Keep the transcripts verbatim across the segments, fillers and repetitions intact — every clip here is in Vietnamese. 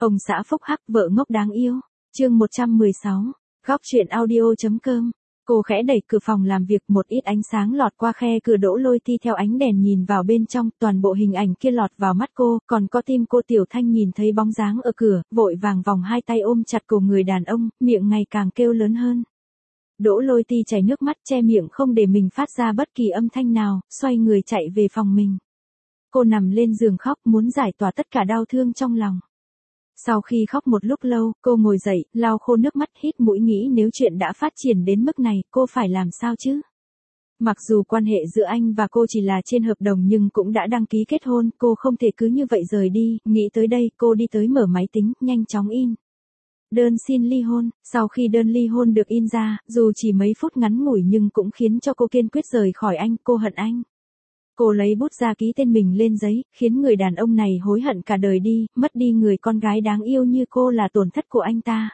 Ông xã phúc hắc vợ ngốc đáng yêu. Chương một trăm mười sáu. Góc truyện audio.com. Cô khẽ đẩy cửa phòng làm việc, một ít ánh sáng lọt qua khe cửa. Đỗ Lôi Ti theo ánh đèn nhìn vào bên trong, toàn bộ hình ảnh kia lọt vào mắt cô, còn có tim cô. Tiểu Thanh nhìn thấy bóng dáng ở cửa, vội vàng vòng hai tay ôm chặt cổ người đàn ông, miệng ngày càng kêu lớn hơn. Đỗ Lôi Ti chảy nước mắt, che miệng không để mình phát ra bất kỳ âm thanh nào, xoay người chạy về phòng mình. Cô nằm lên giường khóc, muốn giải tỏa tất cả đau thương trong lòng. Sau khi khóc một lúc lâu, cô ngồi dậy, lau khô nước mắt, hít mũi nghĩ nếu chuyện đã phát triển đến mức này, cô phải làm sao chứ? Mặc dù quan hệ giữa anh và cô chỉ là trên hợp đồng nhưng cũng đã đăng ký kết hôn, cô không thể cứ như vậy rời đi. Nghĩ tới đây, cô đi tới mở máy tính, nhanh chóng in đơn xin ly hôn. Sau khi đơn ly hôn được in ra, dù chỉ mấy phút ngắn ngủi nhưng cũng khiến cho cô kiên quyết rời khỏi anh. Cô hận anh. Cô lấy bút ra ký tên mình lên giấy, khiến người đàn ông này hối hận cả đời đi, mất đi người con gái đáng yêu như cô là tổn thất của anh ta.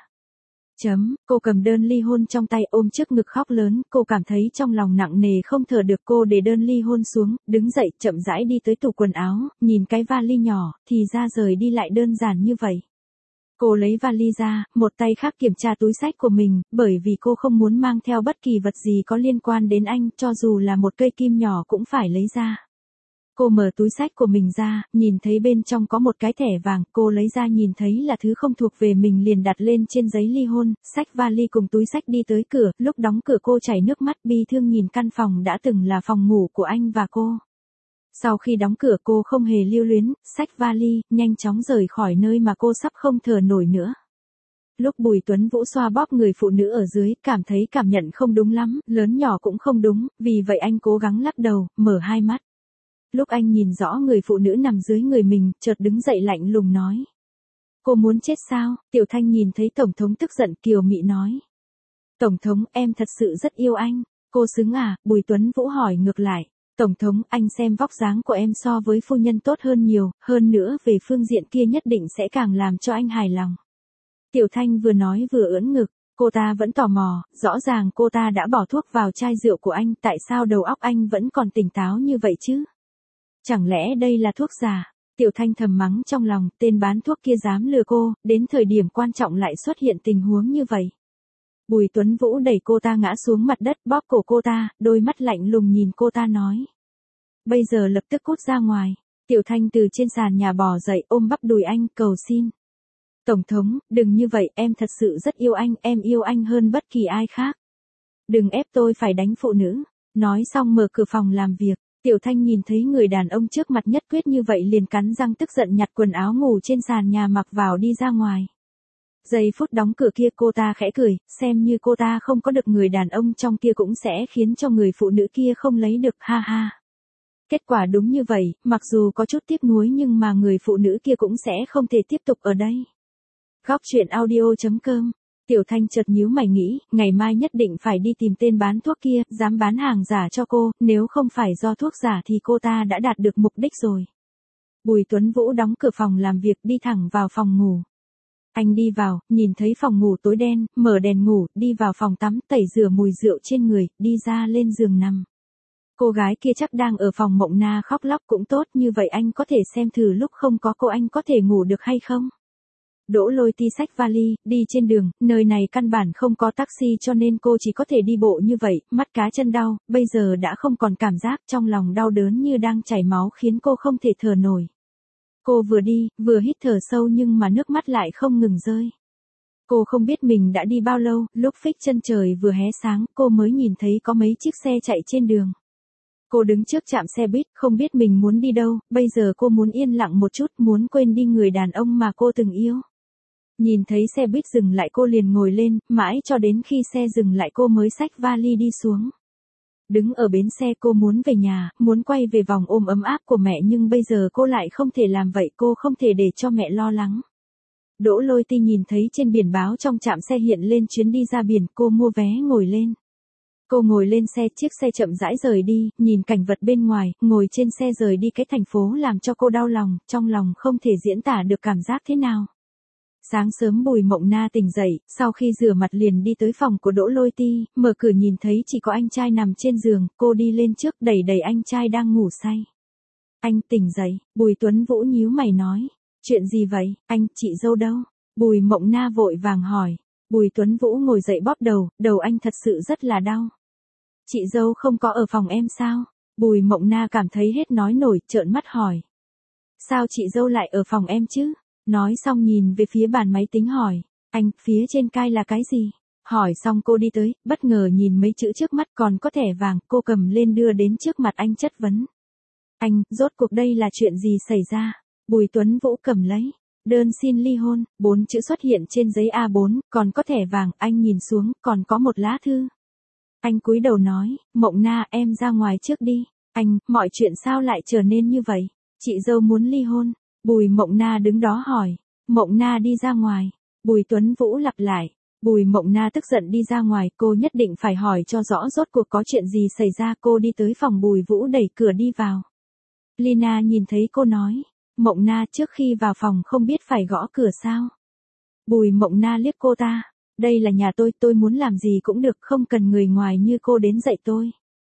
Chấm, cô cầm đơn ly hôn trong tay, ôm trước ngực khóc lớn, cô cảm thấy trong lòng nặng nề không thở được. Cô để đơn ly hôn xuống, đứng dậy, chậm rãi đi tới tủ quần áo, nhìn cái vali nhỏ, thì ra rời đi lại đơn giản như vậy. Cô lấy vali ra, một tay khác kiểm tra túi xách của mình, bởi vì cô không muốn mang theo bất kỳ vật gì có liên quan đến anh, cho dù là một cây kim nhỏ cũng phải lấy ra. Cô mở túi xách của mình ra, nhìn thấy bên trong có một cái thẻ vàng, cô lấy ra nhìn thấy là thứ không thuộc về mình liền đặt lên trên giấy ly hôn, xách vali cùng túi xách đi tới cửa, lúc đóng cửa cô chảy nước mắt bi thương nhìn căn phòng đã từng là phòng ngủ của anh và cô. Sau khi đóng cửa cô không hề lưu luyến, xách vali, nhanh chóng rời khỏi nơi mà cô sắp không thở nổi nữa. Lúc Bùi Tuấn Vũ xoa bóp người phụ nữ ở dưới, cảm thấy cảm nhận không đúng lắm, lớn nhỏ cũng không đúng, vì vậy anh cố gắng lắc đầu, mở hai mắt. Lúc anh nhìn rõ người phụ nữ nằm dưới người mình, chợt đứng dậy lạnh lùng nói. Cô muốn chết sao? Tiểu Thanh nhìn thấy Tổng thống tức giận, kiều mị nói. Tổng thống, em thật sự rất yêu anh. Cô xứng à? Bùi Tuấn Vũ hỏi ngược lại. Tổng thống, anh xem vóc dáng của em so với phu nhân tốt hơn nhiều, hơn nữa về phương diện kia nhất định sẽ càng làm cho anh hài lòng. Tiểu Thanh vừa nói vừa ưỡn ngực, cô ta vẫn tò mò, rõ ràng cô ta đã bỏ thuốc vào chai rượu của anh, tại sao đầu óc anh vẫn còn tỉnh táo như vậy chứ? Chẳng lẽ đây là thuốc giả? Tiểu Thanh thầm mắng trong lòng, tên bán thuốc kia dám lừa cô, đến thời điểm quan trọng lại xuất hiện tình huống như vậy. Bùi Tuấn Vũ đẩy cô ta ngã xuống mặt đất, bóp cổ cô ta, đôi mắt lạnh lùng nhìn cô ta nói. Bây giờ lập tức cút ra ngoài. Tiểu Thanh từ trên sàn nhà bò dậy, ôm bắp đùi anh, cầu xin. Tổng thống, đừng như vậy, em thật sự rất yêu anh, em yêu anh hơn bất kỳ ai khác. Đừng ép tôi phải đánh phụ nữ. Nói xong mở cửa phòng làm việc. Tiểu Thanh nhìn thấy người đàn ông trước mặt nhất quyết như vậy liền cắn răng tức giận nhặt quần áo ngủ trên sàn nhà mặc vào đi ra ngoài. Giây phút đóng cửa kia cô ta khẽ cười, xem như cô ta không có được người đàn ông trong kia cũng sẽ khiến cho người phụ nữ kia không lấy được, ha ha. Kết quả đúng như vậy, mặc dù có chút tiếc nuối nhưng mà người phụ nữ kia cũng sẽ không thể tiếp tục ở đây. Góc truyện audio.com. Tiểu Thanh chợt nhíu mày nghĩ, ngày mai nhất định phải đi tìm tên bán thuốc kia, dám bán hàng giả cho cô, nếu không phải do thuốc giả thì cô ta đã đạt được mục đích rồi. Bùi Tuấn Vũ đóng cửa phòng làm việc đi thẳng vào phòng ngủ. Anh đi vào, nhìn thấy phòng ngủ tối đen, mở đèn ngủ, đi vào phòng tắm, tẩy rửa mùi rượu trên người, đi ra lên giường nằm. Cô gái kia chắc đang ở phòng Mộng Na khóc lóc cũng tốt, như vậy anh có thể xem thử lúc không có cô anh có thể ngủ được hay không. Đỗ Lôi Ti xách vali, đi trên đường, nơi này căn bản không có taxi cho nên cô chỉ có thể đi bộ như vậy, mắt cá chân đau, bây giờ đã không còn cảm giác, trong lòng đau đớn như đang chảy máu khiến cô không thể thở nổi. Cô vừa đi, vừa hít thở sâu nhưng mà nước mắt lại không ngừng rơi. Cô không biết mình đã đi bao lâu, lúc phích chân trời vừa hé sáng, cô mới nhìn thấy có mấy chiếc xe chạy trên đường. Cô đứng trước trạm xe buýt, không biết mình muốn đi đâu, bây giờ cô muốn yên lặng một chút, muốn quên đi người đàn ông mà cô từng yêu. Nhìn thấy xe buýt dừng lại cô liền ngồi lên, mãi cho đến khi xe dừng lại cô mới xách vali đi xuống. Đứng ở bến xe cô muốn về nhà, muốn quay về vòng ôm ấm áp của mẹ nhưng bây giờ cô lại không thể làm vậy, cô không thể để cho mẹ lo lắng. Đỗ Lôi Ti nhìn thấy trên biển báo trong trạm xe hiện lên chuyến đi ra biển, cô mua vé ngồi lên. Cô ngồi lên xe, chiếc xe chậm rãi rời đi, nhìn cảnh vật bên ngoài, ngồi trên xe rời đi cái thành phố làm cho cô đau lòng, trong lòng không thể diễn tả được cảm giác thế nào. Sáng sớm Bùi Mộng Na tỉnh dậy, sau khi rửa mặt liền đi tới phòng của Đỗ Lôi Ti, mở cửa nhìn thấy chỉ có anh trai nằm trên giường, cô đi lên trước đẩy đẩy anh trai đang ngủ say. Anh tỉnh dậy, Bùi Tuấn Vũ nhíu mày nói. Chuyện gì vậy, anh, chị dâu đâu? Bùi Mộng Na vội vàng hỏi. Bùi Tuấn Vũ ngồi dậy bóp đầu, đầu anh thật sự rất là đau. Chị dâu không có ở phòng em sao? Bùi Mộng Na cảm thấy hết nói nổi, trợn mắt hỏi. Sao chị dâu lại ở phòng em chứ? Nói xong nhìn về phía bàn máy tính hỏi. Anh, phía trên cai là cái gì? Hỏi xong cô đi tới, bất ngờ nhìn mấy chữ trước mắt còn có thẻ vàng, cô cầm lên đưa đến trước mặt anh chất vấn. Anh, rốt cuộc đây là chuyện gì xảy ra? Bùi Tuấn Vũ cầm lấy. Đơn xin ly hôn, bốn chữ xuất hiện trên giấy a bốn, còn có thẻ vàng, anh nhìn xuống, còn có một lá thư. Anh cúi đầu nói, Mộng Na em ra ngoài trước đi. Anh, mọi chuyện sao lại trở nên như vậy? Chị dâu muốn ly hôn. Bùi Mộng Na đứng đó hỏi. Mộng Na đi ra ngoài. Bùi Tuấn Vũ lặp lại. Bùi Mộng Na tức giận đi ra ngoài, cô nhất định phải hỏi cho rõ rốt cuộc có chuyện gì xảy ra. Cô đi tới phòng Bùi Vũ đẩy cửa đi vào. Lina nhìn thấy cô nói. Mộng Na trước khi vào phòng không biết phải gõ cửa sao? Bùi Mộng Na liếc cô ta. Đây là nhà tôi, tôi muốn làm gì cũng được, không cần người ngoài như cô đến dạy tôi.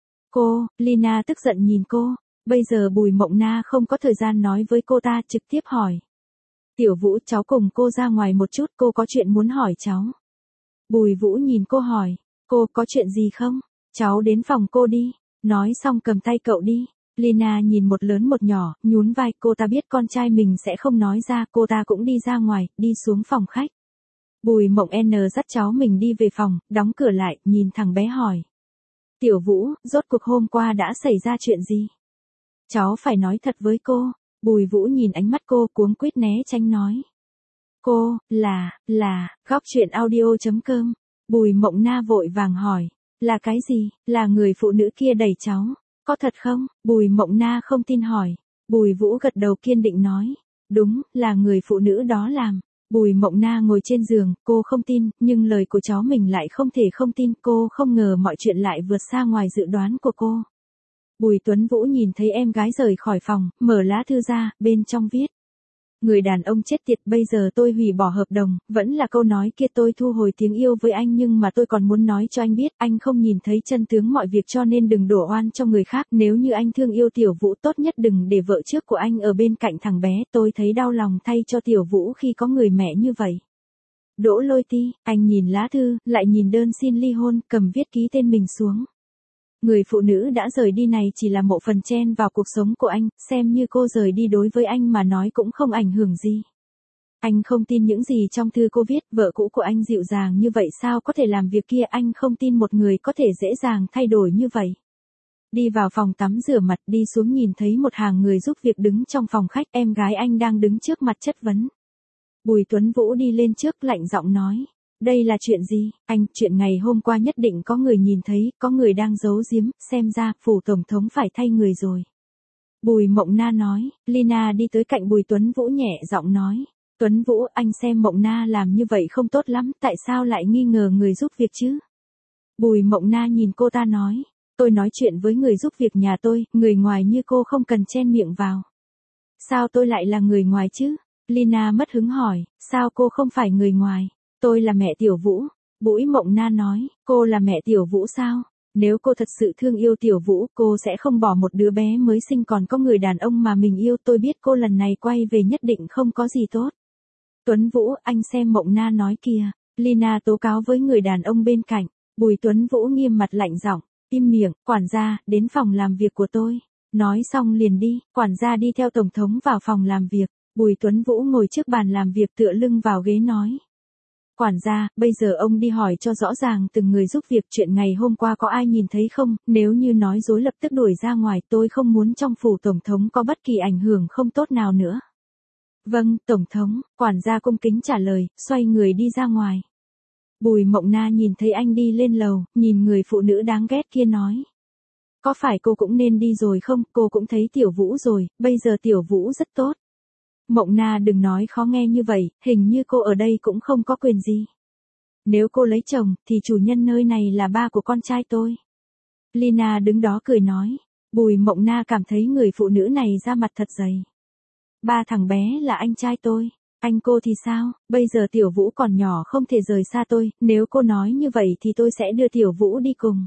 Cô, Lina tức giận nhìn cô. Bây giờ Bùi Mộng Na không có thời gian nói với cô ta, trực tiếp hỏi. Tiểu Vũ, cháu cùng cô ra ngoài một chút, cô có chuyện muốn hỏi cháu. Bùi Vũ nhìn cô hỏi. Cô có chuyện gì không? Cháu đến phòng cô đi. Nói xong cầm tay cậu đi. Lina nhìn một lớn một nhỏ, nhún vai, cô ta biết con trai mình sẽ không nói ra, cô ta cũng đi ra ngoài, đi xuống phòng khách. Bùi Mộng N dắt cháu mình đi về phòng, đóng cửa lại, nhìn thằng bé hỏi. Tiểu Vũ, rốt cuộc hôm qua đã xảy ra chuyện gì? Cháu phải nói thật với cô. Bùi Vũ nhìn ánh mắt cô, cuống quýt né tránh nói. Cô, là, là, góc truyện audio chấm com. Bùi Mộng Na vội vàng hỏi. Là cái gì? Là người phụ nữ kia đẩy cháu. Có thật không? Bùi Mộng Na không tin hỏi. Bùi Vũ gật đầu kiên định nói. Đúng, là người phụ nữ đó làm. Bùi Mộng Na ngồi trên giường, cô không tin, nhưng lời của cháu mình lại không thể không tin. Cô không ngờ mọi chuyện lại vượt xa ngoài dự đoán của cô. Bùi Tuấn Vũ nhìn thấy em gái rời khỏi phòng, mở lá thư ra, bên trong viết. Người đàn ông chết tiệt, bây giờ tôi hủy bỏ hợp đồng, vẫn là câu nói kia, tôi thu hồi tiếng yêu với anh, nhưng mà tôi còn muốn nói cho anh biết, anh không nhìn thấy chân tướng mọi việc cho nên đừng đổ oan cho người khác. Nếu như anh thương yêu Tiểu Vũ, tốt nhất đừng để vợ trước của anh ở bên cạnh thằng bé, tôi thấy đau lòng thay cho Tiểu Vũ khi có người mẹ như vậy. Đỗ Lôi Ti, anh nhìn lá thư, lại nhìn đơn xin ly hôn, cầm viết ký tên mình xuống. Người phụ nữ đã rời đi này chỉ là một phần chen vào cuộc sống của anh, xem như cô rời đi đối với anh mà nói cũng không ảnh hưởng gì. Anh không tin những gì trong thư cô viết, vợ cũ của anh dịu dàng như vậy sao có thể làm việc kia, anh không tin một người có thể dễ dàng thay đổi như vậy. Đi vào phòng tắm rửa mặt, đi xuống nhìn thấy một hàng người giúp việc đứng trong phòng khách, em gái anh đang đứng trước mặt chất vấn. Bùi Tuấn Vũ đi lên trước lạnh giọng nói. Đây là chuyện gì? Anh, chuyện ngày hôm qua nhất định có người nhìn thấy, có người đang giấu giếm, xem ra, phủ tổng thống phải thay người rồi. Bùi Mộng Na nói, Lina đi tới cạnh Bùi Tuấn Vũ nhẹ giọng nói. Tuấn Vũ, anh xem Mộng Na làm như vậy không tốt lắm, tại sao lại nghi ngờ người giúp việc chứ? Bùi Mộng Na nhìn cô ta nói, tôi nói chuyện với người giúp việc nhà tôi, người ngoài như cô không cần chen miệng vào. Sao tôi lại là người ngoài chứ? Lina mất hứng hỏi, sao cô không phải người ngoài? Tôi là mẹ Tiểu Vũ. Bùi Mộng Na nói, cô là mẹ Tiểu Vũ sao? Nếu cô thật sự thương yêu Tiểu Vũ, cô sẽ không bỏ một đứa bé mới sinh còn có người đàn ông mà mình yêu. Tôi biết cô lần này quay về nhất định không có gì tốt. Tuấn Vũ, anh xem Mộng Na nói kìa. Lina tố cáo với người đàn ông bên cạnh. Bùi Tuấn Vũ nghiêm mặt lạnh giọng, im miệng, quản gia, đến phòng làm việc của tôi. Nói xong liền đi, quản gia đi theo tổng thống vào phòng làm việc. Bùi Tuấn Vũ ngồi trước bàn làm việc tựa lưng vào ghế nói. Quản gia, bây giờ ông đi hỏi cho rõ ràng từng người giúp việc, chuyện ngày hôm qua có ai nhìn thấy không, nếu như nói dối lập tức đuổi ra ngoài, tôi không muốn trong phủ tổng thống có bất kỳ ảnh hưởng không tốt nào nữa. Vâng, tổng thống, quản gia cung kính trả lời, xoay người đi ra ngoài. Bùi Mộng Na nhìn thấy anh đi lên lầu, nhìn người phụ nữ đáng ghét kia nói. Có phải cô cũng nên đi rồi không, cô cũng thấy Tiểu Vũ rồi, bây giờ Tiểu Vũ rất tốt. Mộng Na đừng nói khó nghe như vậy, hình như cô ở đây cũng không có quyền gì. Nếu cô lấy chồng, thì chủ nhân nơi này là ba của con trai tôi. Lina đứng đó cười nói. Bùi Mộng Na cảm thấy người phụ nữ này da mặt thật dày. Ba thằng bé là anh trai tôi. Anh cô thì sao, bây giờ Tiểu Vũ còn nhỏ không thể rời xa tôi, nếu cô nói như vậy thì tôi sẽ đưa Tiểu Vũ đi cùng.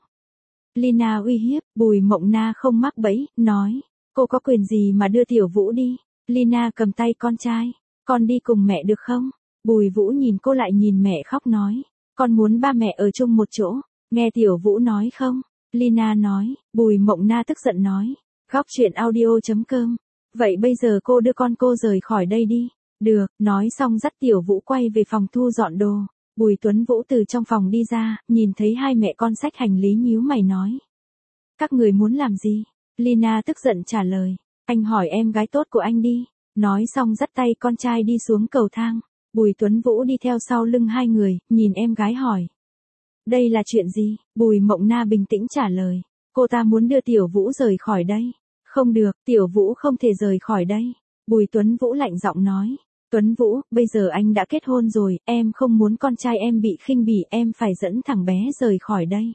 Lina uy hiếp, Bùi Mộng Na không mắc bẫy, nói. Cô có quyền gì mà đưa Tiểu Vũ đi? Lina cầm tay con trai. Con đi cùng mẹ được không? Bùi Vũ nhìn cô lại nhìn mẹ khóc nói. Con muốn ba mẹ ở chung một chỗ. Nghe Tiểu Vũ nói không? Lina nói. Bùi Mộng Na tức giận nói. Góc chuyện audio chấm com. Vậy bây giờ cô đưa con cô rời khỏi đây đi. Được, nói xong dắt Tiểu Vũ quay về phòng thu dọn đồ. Bùi Tuấn Vũ từ trong phòng đi ra, nhìn thấy hai mẹ con xách hành lý nhíu mày nói. Các người muốn làm gì? Lina tức giận trả lời. Anh hỏi em gái tốt của anh đi. Nói xong dắt tay con trai đi xuống cầu thang. Bùi Tuấn Vũ đi theo sau lưng hai người, nhìn em gái hỏi. Đây là chuyện gì? Bùi Mộng Na bình tĩnh trả lời. Cô ta muốn đưa Tiểu Vũ rời khỏi đây. Không được, Tiểu Vũ không thể rời khỏi đây. Bùi Tuấn Vũ lạnh giọng nói. Tuấn Vũ, bây giờ anh đã kết hôn rồi, em không muốn con trai em bị khinh bỉ, em phải dẫn thằng bé rời khỏi đây.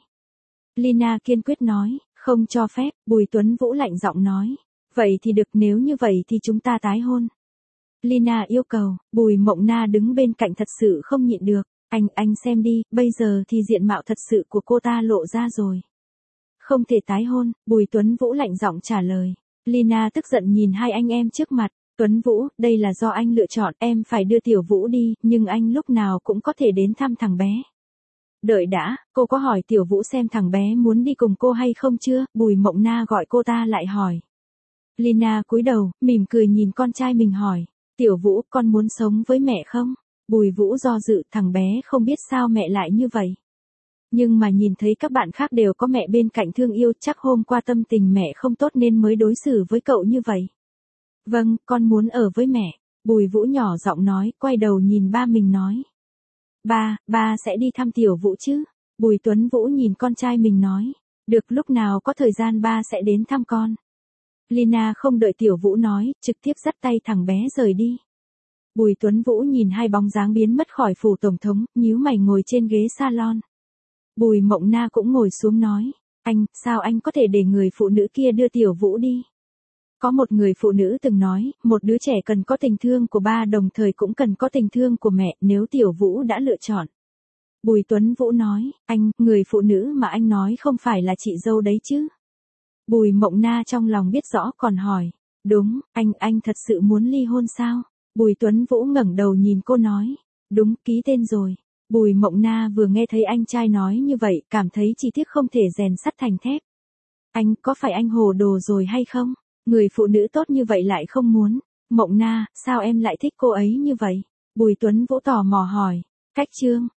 Lina kiên quyết nói, không cho phép, Bùi Tuấn Vũ lạnh giọng nói. Vậy thì được, nếu như vậy thì chúng ta tái hôn. Lina yêu cầu. Bùi Mộng Na đứng bên cạnh thật sự không nhịn được. Anh, anh xem đi, bây giờ thì diện mạo thật sự của cô ta lộ ra rồi. Không thể tái hôn, Bùi Tuấn Vũ lạnh giọng trả lời. Lina tức giận nhìn hai anh em trước mặt. Tuấn Vũ, đây là do anh lựa chọn, em phải đưa Tiểu Vũ đi, nhưng anh lúc nào cũng có thể đến thăm thằng bé. Đợi đã, cô có hỏi Tiểu Vũ xem thằng bé muốn đi cùng cô hay không chưa? Bùi Mộng Na gọi cô ta lại hỏi. Lina cúi đầu, mỉm cười nhìn con trai mình hỏi. Tiểu Vũ, con muốn sống với mẹ không? Bùi Vũ do dự, thằng bé không biết sao mẹ lại như vậy. Nhưng mà nhìn thấy các bạn khác đều có mẹ bên cạnh thương yêu, chắc hôm qua tâm tình mẹ không tốt nên mới đối xử với cậu như vậy. Vâng, con muốn ở với mẹ. Bùi Vũ nhỏ giọng nói, quay đầu nhìn ba mình nói. Ba, ba sẽ đi thăm Tiểu Vũ chứ? Bùi Tuấn Vũ nhìn con trai mình nói. Được, lúc nào có thời gian ba sẽ đến thăm con. Lina không đợi Tiểu Vũ nói, trực tiếp dắt tay thằng bé rời đi. Bùi Tuấn Vũ nhìn hai bóng dáng biến mất khỏi phủ tổng thống, nhíu mày ngồi trên ghế salon. Bùi Mộng Na cũng ngồi xuống nói. Anh, sao anh có thể để người phụ nữ kia đưa Tiểu Vũ đi? Có một người phụ nữ từng nói, một đứa trẻ cần có tình thương của ba đồng thời cũng cần có tình thương của mẹ nếu Tiểu Vũ đã lựa chọn. Bùi Tuấn Vũ nói, anh, người phụ nữ mà anh nói không phải là chị dâu đấy chứ? Bùi Mộng Na trong lòng biết rõ còn hỏi. Đúng, anh, anh thật sự muốn ly hôn sao? Bùi Tuấn Vũ ngẩng đầu nhìn cô nói. Đúng, ký tên rồi. Bùi Mộng Na vừa nghe thấy anh trai nói như vậy, cảm thấy chỉ tiếc không thể rèn sắt thành thép. Anh, có phải anh hồ đồ rồi hay không? Người phụ nữ tốt như vậy lại không muốn. Mộng Na, sao em lại thích cô ấy như vậy? Bùi Tuấn Vũ tò mò hỏi. Cách chương.